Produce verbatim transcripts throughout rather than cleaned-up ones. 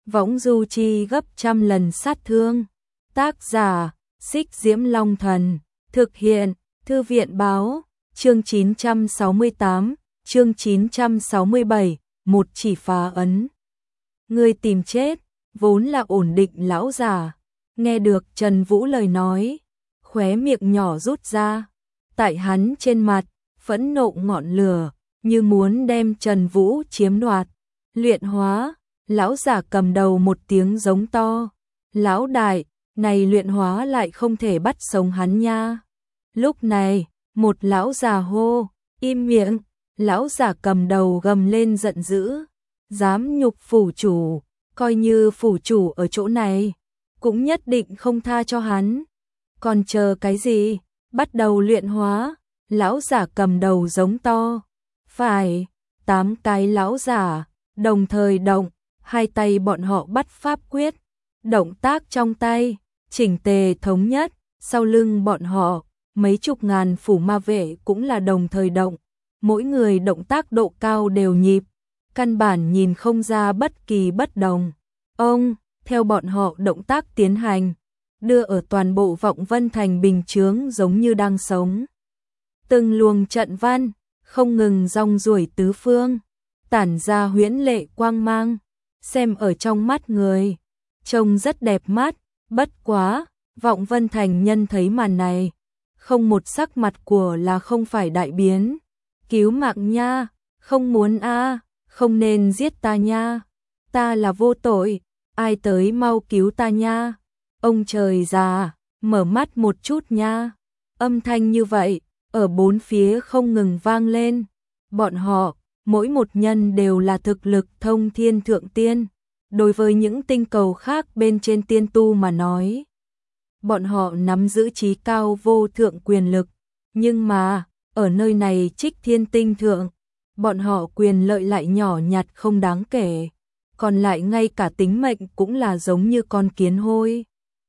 võng du chi gấp trăm lần sát thương. Tác giả, Xích Diễm Long Thần, thực hiện, Thư viện Báo, chương chín trăm sáu mươi tám, chương chín trăm sáu mươi bảy, một chỉ phá ấn. Người tìm chết, vốn là ổn định lão già, nghe được Trần Vũ lời nói, khóe miệng nhỏ rút ra, tại hắn trên mặt, phẫn nộ ngọn lửa, như muốn đem Trần Vũ chiếm đoạt. Luyện hóa, lão giả cầm đầu một tiếng giống to, lão đại, này luyện hóa lại không thể bắt sống hắn nha. Lúc này, một lão già hô, im miệng, lão giả cầm đầu gầm lên giận dữ, dám nhục phủ chủ, coi như phủ chủ ở chỗ này, cũng nhất định không tha cho hắn. Còn chờ cái gì, bắt đầu luyện hóa, lão giả cầm đầu giống to. Phải, tám cái lão giả, đồng thời động, hai tay bọn họ bắt pháp quyết, động tác trong tay, chỉnh tề thống nhất, sau lưng bọn họ, mấy chục ngàn phủ ma vệ cũng là đồng thời động, mỗi người động tác độ cao đều nhịp, căn bản nhìn không ra bất kỳ bất đồng. Ông, theo bọn họ động tác tiến hành, đưa ở toàn bộ Vọng Vân Thành bình chướng giống như đang sống. Từng luồng trận văn, không ngừng rong ruổi tứ phương, tản ra huyễn lệ quang mang, xem ở trong mắt người, trông rất đẹp mắt, bất quá, Vọng Vân Thành nhân thấy màn này, không một sắc mặt của là không phải đại biến. Cứu mạng nha, không muốn a, không nên giết ta nha, ta là vô tội, ai tới mau cứu ta nha. Ông trời già, mở mắt một chút nha. Âm thanh như vậy, ở bốn phía không ngừng vang lên. Bọn họ, mỗi một nhân đều là thực lực thông thiên thượng tiên. Đối với những tinh cầu khác bên trên tiên tu mà nói, bọn họ nắm giữ trí cao vô thượng quyền lực. Nhưng mà, ở nơi này Trích Thiên Tinh thượng, bọn họ quyền lợi lại nhỏ nhặt không đáng kể. Còn lại ngay cả tính mệnh cũng là giống như con kiến hôi,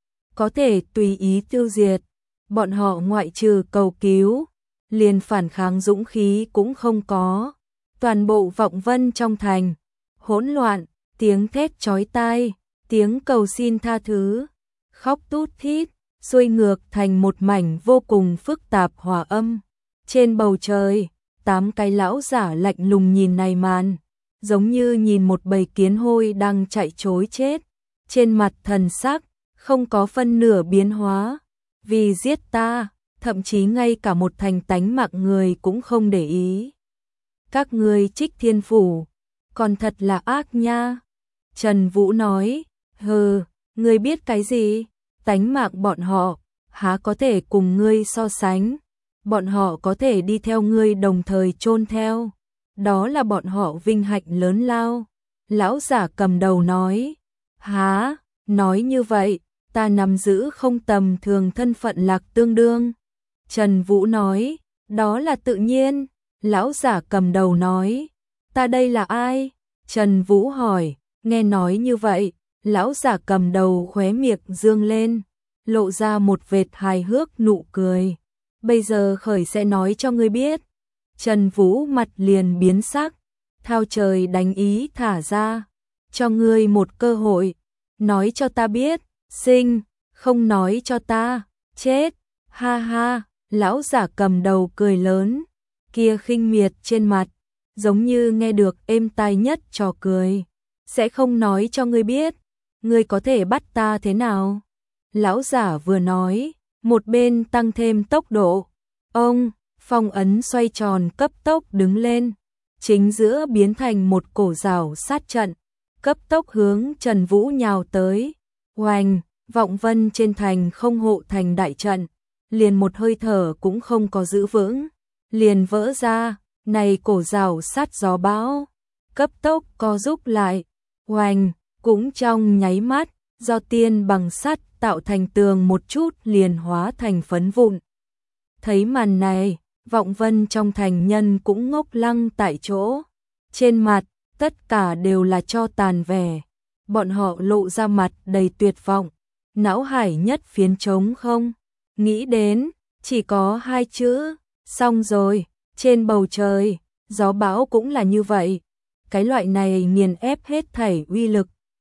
có thể tùy ý tiêu diệt. Bọn họ ngoại trừ cầu cứu, liền phản kháng dũng khí cũng không có. Toàn bộ Vọng Vân trong thành, hỗn loạn, tiếng thét chói tai, tiếng cầu xin tha thứ, khóc tút thít, xuôi ngược thành một mảnh vô cùng phức tạp hòa âm. Trên bầu trời, tám cái lão giả lạnh lùng nhìn này màn, giống như nhìn một bầy kiến hôi đang chạy trối chết. Trên mặt thần sắc, không có phân nửa biến hóa. Vì giết ta, thậm chí ngay cả một thành tánh mạng người cũng không để ý. Các ngươi Trích Thiên Phủ, còn thật là ác nha. Trần Vũ nói, hừ, ngươi biết cái gì? Tánh mạng bọn họ, há có thể cùng ngươi so sánh. Bọn họ có thể đi theo ngươi đồng thời chôn theo. Đó là bọn họ vinh hạnh lớn lao. Lão giả cầm đầu nói, há, nói như vậy, ta nắm giữ không tầm thường thân phận Lạc Tương Đương. Trần Vũ nói, đó là tự nhiên. Lão giả cầm đầu nói, ta đây là ai? Trần Vũ hỏi, nghe nói như vậy, lão giả cầm đầu khóe miệng dương lên, lộ ra một vệt hài hước nụ cười. Bây giờ khởi sẽ nói cho ngươi biết. Trần Vũ mặt liền biến sắc, thao trời đánh ý thả ra, cho ngươi một cơ hội, nói cho ta biết, sinh, không nói cho ta, chết. Ha ha, lão giả cầm đầu cười lớn, kia khinh miệt trên mặt, giống như nghe được êm tai nhất trò cười. Sẽ không nói cho ngươi biết, ngươi có thể bắt ta thế nào? Lão giả vừa nói, một bên tăng thêm tốc độ. Ông, phong ấn xoay tròn cấp tốc đứng lên, chính giữa biến thành một cổ rào sát trận, cấp tốc hướng Trần Vũ nhào tới. Oanh, Vọng Vân trên thành không hộ thành đại trận, liền một hơi thở cũng không có giữ vững, liền vỡ ra. Này cổ rào sát gió bão, cấp tốc co rút lại. Oanh, cũng trong nháy mắt, do tiên bằng sắt tạo thành tường một chút liền hóa thành phấn vụn. Thấy màn này, Vọng Vân trong thành nhân cũng ngốc lăng tại chỗ. Trên mặt, tất cả đều là cho tàn vẻ. Bọn họ lộ ra mặt đầy tuyệt vọng. Não hải nhất phiến trống không. Nghĩ đến, chỉ có hai chữ, xong rồi. Trên bầu trời, gió bão cũng là như vậy. Cái loại này nghiền ép hết thảy uy lực.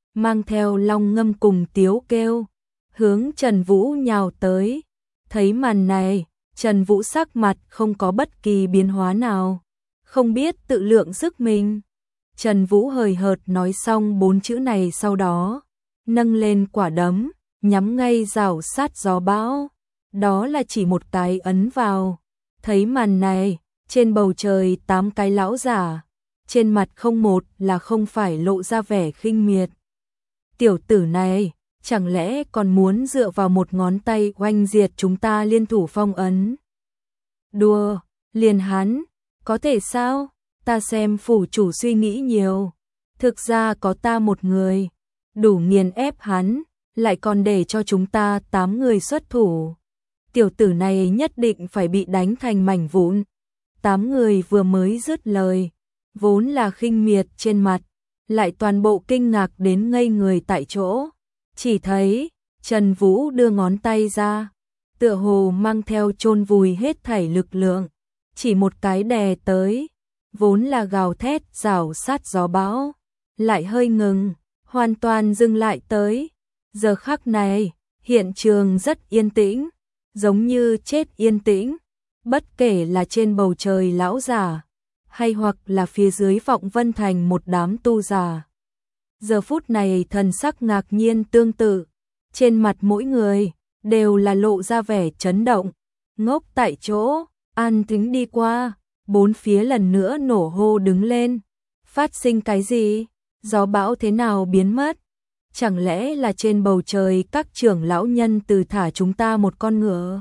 mang theo long ngâm cùng tiếu kêu, hướng Trần Vũ nhào tới. Thấy màn này, Trần Vũ sắc mặt không có bất kỳ biến hóa nào, không biết tự lượng sức mình. Trần Vũ hời hợt nói xong bốn chữ này sau đó, nâng lên quả đấm, nhắm ngay rào sát gió bão. Đó là chỉ một cái ấn vào. Thấy màn này, trên bầu trời tám cái lão giả, trên mặt không một là không phải lộ ra vẻ khinh miệt. Tiểu tử này, chẳng lẽ còn muốn dựa vào một ngón tay oanh diệt chúng ta liên thủ phong ấn? Đùa, liền hắn, có thể sao? Ta xem phủ chủ suy nghĩ nhiều. Thực ra có ta một người, đủ nghiền ép hắn, lại còn để cho chúng ta tám người xuất thủ. Tiểu tử này nhất định phải bị đánh thành mảnh vụn. Tám người vừa mới dứt lời, vốn là khinh miệt trên mặt, lại toàn bộ kinh ngạc đến ngây người tại chỗ. Chỉ thấy, Trần Vũ đưa ngón tay ra, tựa hồ mang theo chôn vùi hết thảy lực lượng, chỉ một cái đè tới, vốn là gào thét rào sát gió bão, lại hơi ngừng, hoàn toàn dừng lại tới. Giờ khắc này, hiện trường rất yên tĩnh, giống như chết yên tĩnh, bất kể là trên bầu trời lão giả, hay hoặc là phía dưới Vọng Vân Thành một đám tu giả. Giờ phút này thần sắc ngạc nhiên tương tự, trên mặt mỗi người đều là lộ ra vẻ chấn động, ngốc tại chỗ. An tính đi qua, bốn phía lần nữa nổ hô đứng lên. Phát sinh cái gì? Gió bão thế nào biến mất? Chẳng lẽ là trên bầu trời các trưởng lão nhân từ thả chúng ta một con ngựa?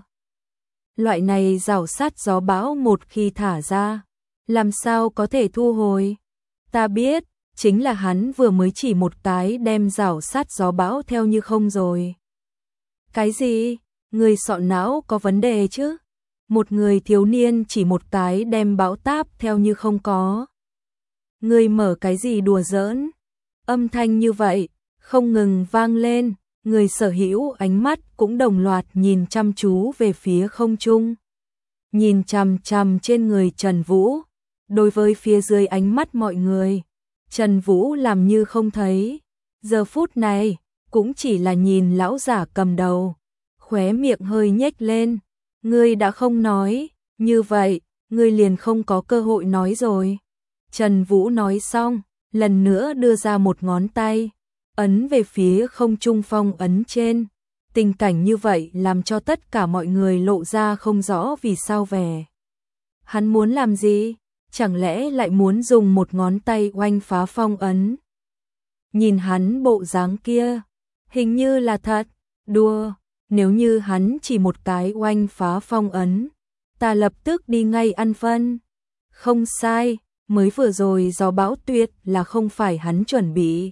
Loại này rào sát gió bão một khi thả ra, làm sao có thể thu hồi? Ta biết, chính là hắn vừa mới chỉ một cái đem rào sát gió bão theo như không rồi. Cái gì? Người sọ não có vấn đề chứ? Một người thiếu niên chỉ một cái đem bão táp theo như không có. Người mở cái gì đùa giỡn? Âm thanh như vậy, không ngừng vang lên, người sở hữu ánh mắt cũng đồng loạt nhìn chăm chú về phía không trung. Nhìn chằm chằm trên người Trần Vũ, đối với phía dưới ánh mắt mọi người, Trần Vũ làm như không thấy. Giờ phút này, cũng chỉ là nhìn lão giả cầm đầu, khóe miệng hơi nhếch lên. Ngươi đã không nói, như vậy, ngươi liền không có cơ hội nói rồi. Trần Vũ nói xong, lần nữa đưa ra một ngón tay, ấn về phía không trung phong ấn trên. Tình cảnh như vậy làm cho tất cả mọi người lộ ra không rõ vì sao vẻ. Hắn muốn làm gì? Chẳng lẽ lại muốn dùng một ngón tay oanh phá phong ấn? Nhìn hắn bộ dáng kia, hình như là thật. Đùa, nếu như hắn chỉ một cái oanh phá phong ấn, ta lập tức đi ngay ăn phân. Không sai, mới vừa rồi gió bão tuyệt là không phải hắn chuẩn bị.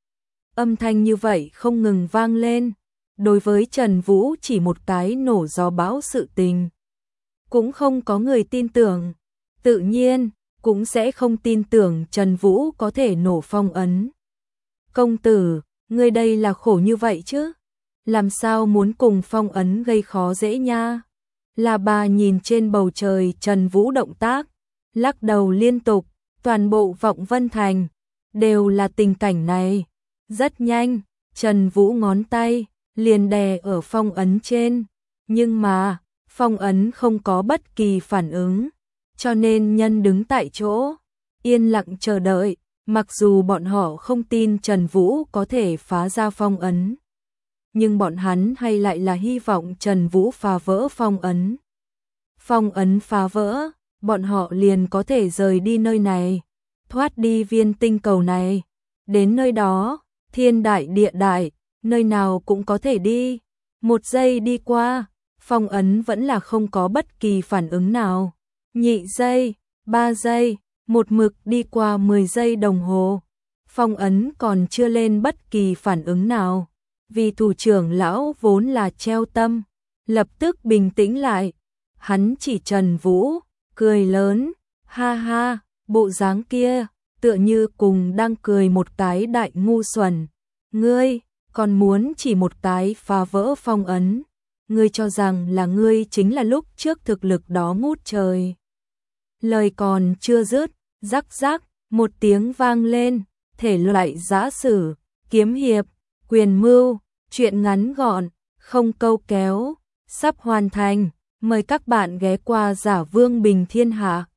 Âm thanh như vậy không ngừng vang lên, đối với Trần Vũ chỉ một cái nổ gió bão sự tình. Cũng không có người tin tưởng, tự nhiên, cũng sẽ không tin tưởng Trần Vũ có thể nổ phong ấn. Công tử, ngươi đây là khổ như vậy chứ? Làm sao muốn cùng phong ấn gây khó dễ nha? Là bà nhìn trên bầu trời Trần Vũ động tác, lắc đầu liên tục, toàn bộ Vọng Vân Thành đều là tình cảnh này. Rất nhanh, Trần Vũ ngón tay liền đè ở phong ấn trên, nhưng mà phong ấn không có bất kỳ phản ứng, cho nên nhân đứng tại chỗ, yên lặng chờ đợi, mặc dù bọn họ không tin Trần Vũ có thể phá ra phong ấn. Nhưng bọn hắn hay lại là hy vọng Trần Vũ phá vỡ phong ấn. Phong ấn phá vỡ, bọn họ liền có thể rời đi nơi này, thoát đi viên tinh cầu này. Đến nơi đó, thiên đại địa đại, nơi nào cũng có thể đi. Một giây đi qua, phong ấn vẫn là không có bất kỳ phản ứng nào. Nhị giây, ba giây, một mực đi qua mười giây đồng hồ. Phong ấn còn chưa lên bất kỳ phản ứng nào. Vì thủ trưởng lão vốn là treo tâm, lập tức bình tĩnh lại. Hắn chỉ Trần Vũ, cười lớn, ha ha, bộ dáng kia, tựa như cùng đang cười một cái đại ngu xuẩn. Ngươi, còn muốn chỉ một cái phá vỡ phong ấn. Ngươi cho rằng là ngươi chính là lúc trước thực lực đó ngút trời. Lời còn chưa dứt, rắc rắc, một tiếng vang lên, thể loại giã sử, kiếm hiệp, quyền mưu, truyện ngắn gọn, không câu kéo, sắp hoàn thành. Mời các bạn ghé qua Giả Vương Bình Thiên Hạ.